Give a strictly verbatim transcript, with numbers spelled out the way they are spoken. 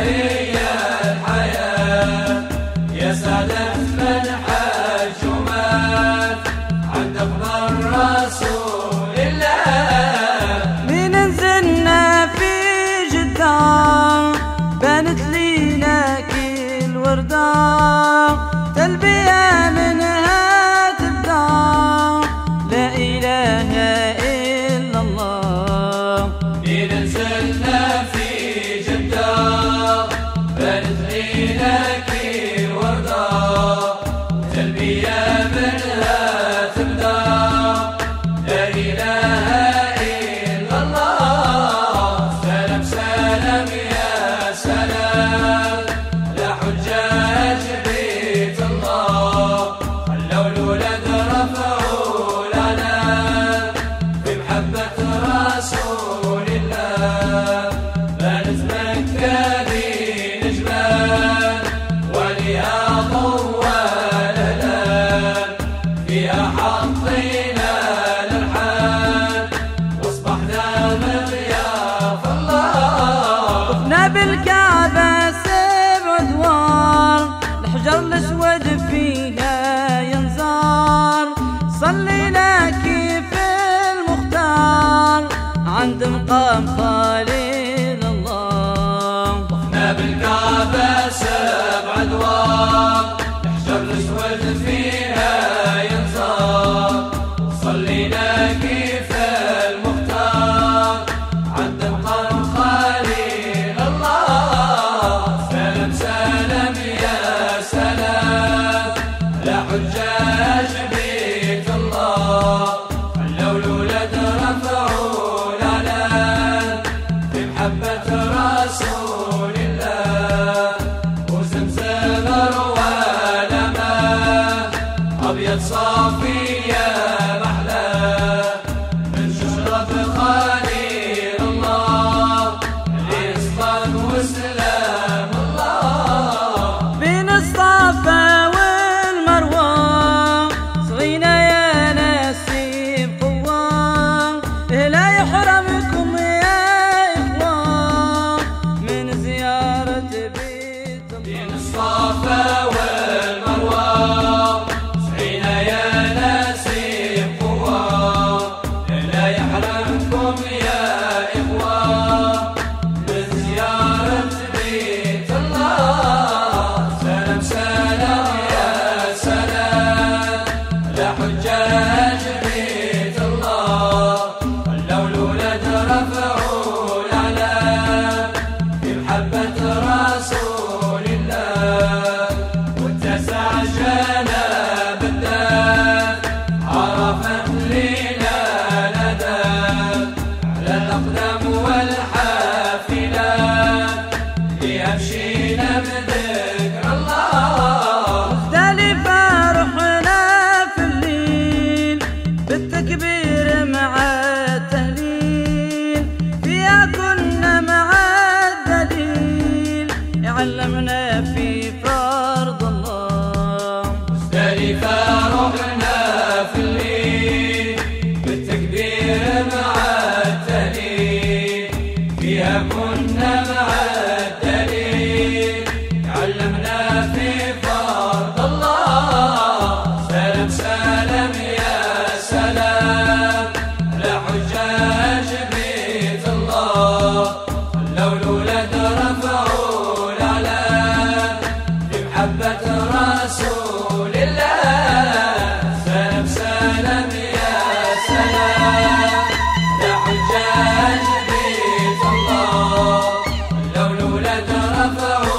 هي الحياة يا سعادة من حج ومات عند أفضل رسول الله. من نزلنا في جدة بانت لينا كل وردة تلبية منها تبدأ لا إله إلا الله. من نزلنا في جدة بانت لينا كل وردة تلبية منها تبدأ لا إله إلا الله. سلام سلام يا سلام لحجاج بيت الله خلوا الولد رفعوا الأعلام بمحبة رسول الله. بانت مكة دين جبال وليها ضوء الهلال فيها حطينا الألحان واصبحنا مضياف الله. طفنا بالكعبة سبع أدوار الحجر الأسود فيها ينزار صلينا كيف المختار عند مقام خليل الله. طفنا بالكعبة سبع أدوار الحجر الأسود فيها ينزار صلينا كيف المختار عند مقام خليل الله. سلام سلام يا سلام لحجاج بيت الله خلوا الولد رفعوا الأعلام بمحبة رسول الله. وزمزم روى لما أبيض صافي يا محلاه من شجرة خليل الله الإسلام وسلام الله. بين الصفا والمروة صغينا يا نسيم قوة لا يحرمكم يا إخوة من زيارة بيت بين الله. الصفا والمروة سعينا يا نسيم قوة لا يحرمكم يا إخوة من زيارة بيت الله. سلام سلام يا سلام لحجاج بيت الله خلوا الولد رفعوا الأعلام بمحبة رسول الله. واتسع جناب الدار عرفت لنا الأداب على الأقدام والحافلات ليمشينا بذكر الله. مختلفة رحنا في الليل بالتكبير مع التهليل فيها كنا مع الدليل يعلمنا في فرض الله. مختلفة رحنا في الليل بالتكبير مع التهليل فيها كنا مع الدليل علمنا في فرض الله. سلام سلام يا سلام لحجاج بيت الله خلوا الولد رفعوا الأعلام بمحبة رسول الله. سلام سلام يا سلام لحجاج بيت الله خلوا الولد رفعوا